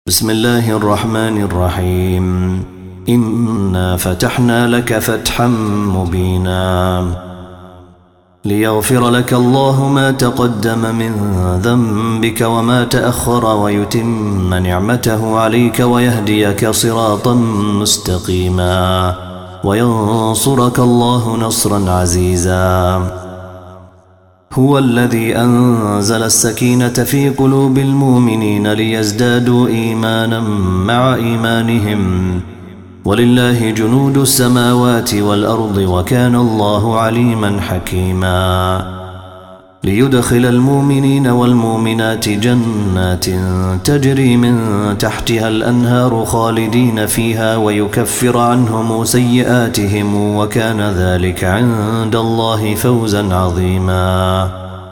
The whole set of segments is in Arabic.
بسم الله الرحمن الرحيم. إنا فتحنا لك فتحا مبينا ليغفر لك الله ما تقدم من ذنبك وما تأخر ويتم نعمته عليك ويهديك صراطا مستقيما وينصرك الله نصرا عزيزا. هو الذي أنزل السكينة في قلوب المؤمنين ليزدادوا إيمانا مع إيمانهم ولله جنود السماوات والأرض وكان الله عليما حكيما. ليدخل المؤمنين والمؤمنات جنات تجري من تحتها الأنهار خالدين فيها ويكفر عنهم سيئاتهم وكان ذلك عند الله فوزا عظيما.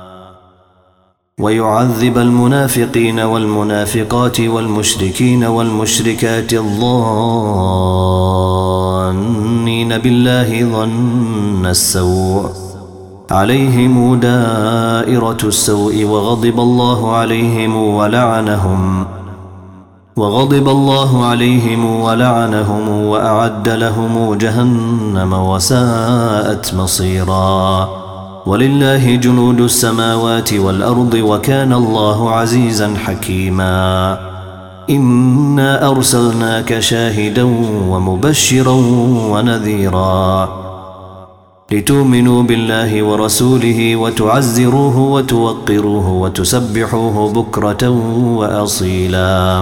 ويعذب المنافقين والمنافقات والمشركين والمشركات الظانين بالله ظن السوء عليهم دائرة السوء وغضب الله عليهم ولعنهم وأعد لهم جهنم وساءت مصيرا. ولله جنود السماوات والأرض وكان الله عزيزا حكيما. إنا أرسلناك شاهدا ومبشرا ونذيرا لتؤمنوا بالله ورسوله وتعزروه وتوقروه وتسبحوه بكرة وأصيلا.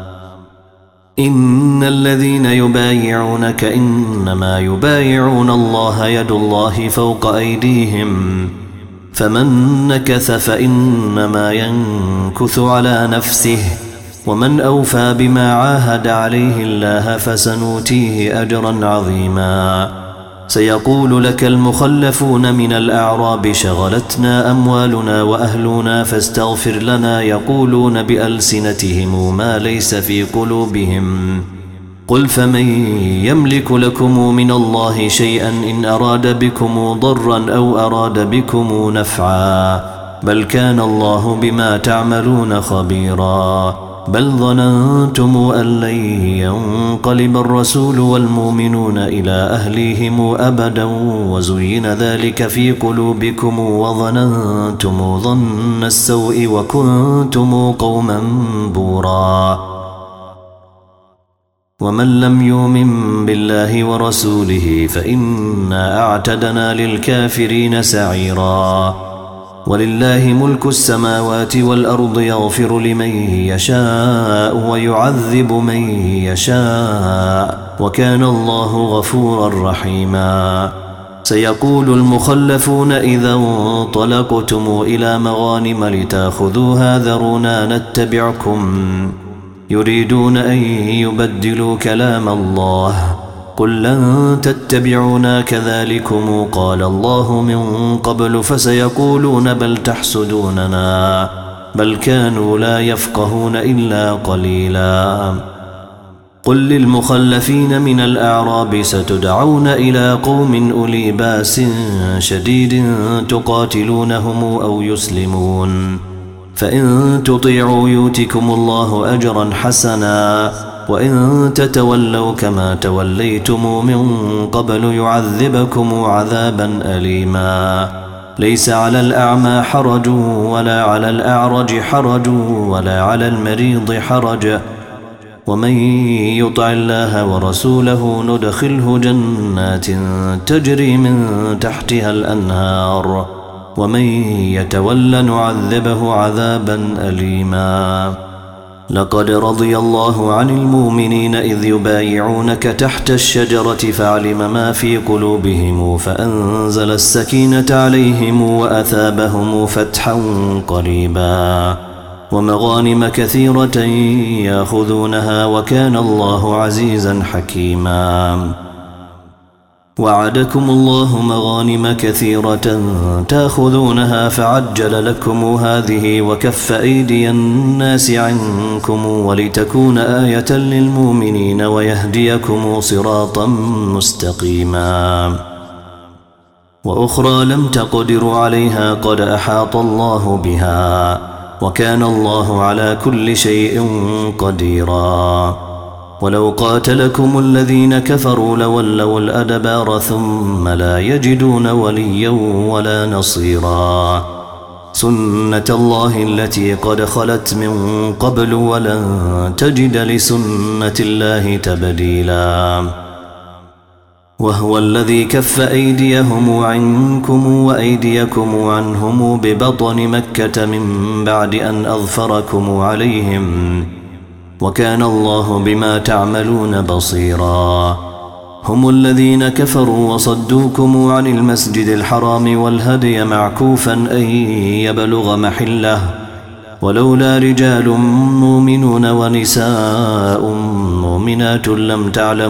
إن الذين يبايعونك إنما يبايعون الله يد الله فوق أيديهم فمن نكث فإنما ينكث على نفسه ومن أوفى بما عاهد عليه الله فسنؤتيه أجرا عظيما. سيقول لك المخلفون من الأعراب شغلتنا أموالنا وأهلنا فاستغفر لنا يقولون بألسنتهم ما ليس في قلوبهم قل فمن يملك لكم من الله شيئا إن أراد بكم ضرا أو أراد بكم نفعا بل كان الله بما تعملون خبيرا. بل ظننتم أن لن ينقلب الرسول والمؤمنون إلى أهليهم أبدا وزين ذلك في قلوبكم وظننتم ظن السوء وكنتم قوما بورا. ومن لم يؤمن بالله ورسوله فإنا أعتدنا للكافرين سعيرا. ولله ملك السماوات والأرض يغفر لمن يشاء ويعذب من يشاء وكان الله غفورا رحيما. سيقول المخلفون إذا انطلقتم إلى مغانم لتأخذوها ذرونا نتبعكم يريدون أن يبدلوا كلام الله قل لن تتبعونا كذلكم قال الله من قبل فسيقولون بل تحسدوننا بل كانوا لا يفقهون إلا قليلا. قل للمخلفين من الأعراب ستدعون إلى قوم أولي باس شديد تقاتلونهم أو يسلمون فإن تطيعوا يؤتكم الله أجرا حسنا وإن تتولوا كما توليتم من قبل يعذبكم عذابا أليما. ليس على الأعمى حرج ولا على الأعرج حرج ولا على المريض حرج ومن يطع الله ورسوله ندخله جنات تجري من تحتها الأنهار ومن يتول نعذبه عذابا أليما. لقد رضي الله عن المؤمنين إذ يبايعونك تحت الشجرة فعلم ما في قلوبهم فأنزل السكينة عليهم وأثابهم فتحا قريبا ومغانم كثيرة يأخذونها وكان الله عزيزا حكيما. وعدكم الله مغانم كثيرة تأخذونها فعجل لكم هذه وكف أيدي الناس عنكم ولتكون آية للمؤمنين ويهديكم صراطا مستقيما. وأخرى لم تقدروا عليها قد أحاط الله بها وكان الله على كل شيء قديرا ولو قاتلكم الذين كفروا لولوا الأدبار ثم لا يجدون وليا ولا نصيرا سنة الله التي قد خلت من قبل ولن تجد لسنة الله تبديلا وهو الذي كف أيديهم عنكم وأيديكم عنهم ببطن مكة من بعد أن أظفركم عليهم وكان الله بما تعملون بصيرا هم الذين كفروا وصدوكم عن المسجد الحرام والهدي معكوفا أن يبلغ محله ولولا رجال مؤمنون ونساء مؤمنات لم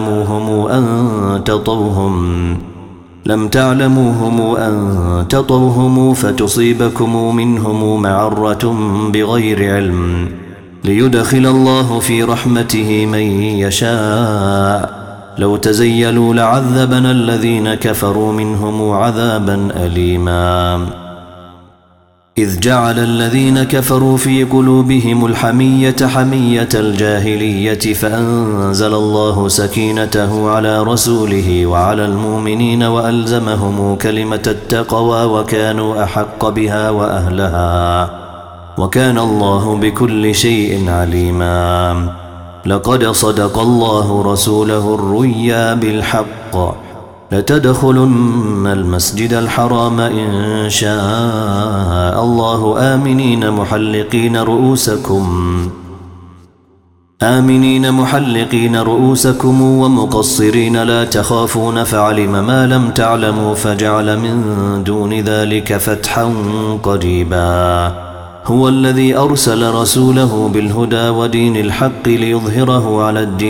تعلموهم أن تطوهم فتصيبكم منهم معرة بغير علم ليدخل الله في رحمته من يشاء لو تزيلوا لعذبنا الذين كفروا منهم عذابا أليما إذ جعل الذين كفروا في قلوبهم الحمية حمية الجاهلية فأنزل الله سكينته على رسوله وعلى المؤمنين وألزمهم كلمة التقوى وكانوا أحق بها وأهلها وكان الله بكل شيء عليما لقد صدق الله رسوله الرؤيا بالحق لتدخلن المسجد الحرام إن شاء الله آمنين محلقين رؤوسكم ومقصرين لا تخافون فعلم ما لم تعلموا فجعل من دون ذلك فتحا قريبا هو الذي أرسل رسوله بالهدى ودين الحق ليظهره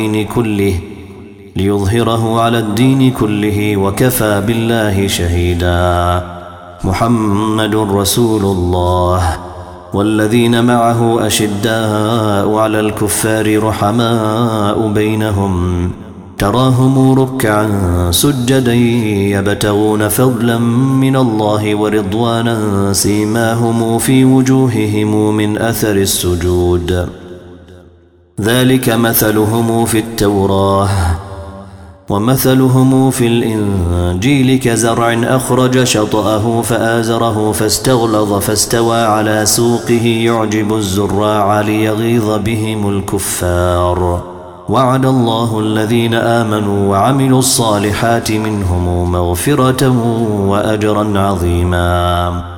على الدين كله وكفى بالله شهيدا محمد رسول الله والذين معه أشداء على الكفار رحماء بينهم تراهم ركعا سجدا يبتغون فضلا من الله ورضوانا سيماهم في وجوههم من أثر السجود ذلك مثلهم في التوراة ومثلهم في الإنجيل كزرع أخرج شطأه فآزره فاستغلظ فاستوى على سوقه يعجب الزراع ليغيظ بهم الكفار وعد الله الذين آمنوا وعملوا الصالحات منهم مغفرة وأجرا عظيما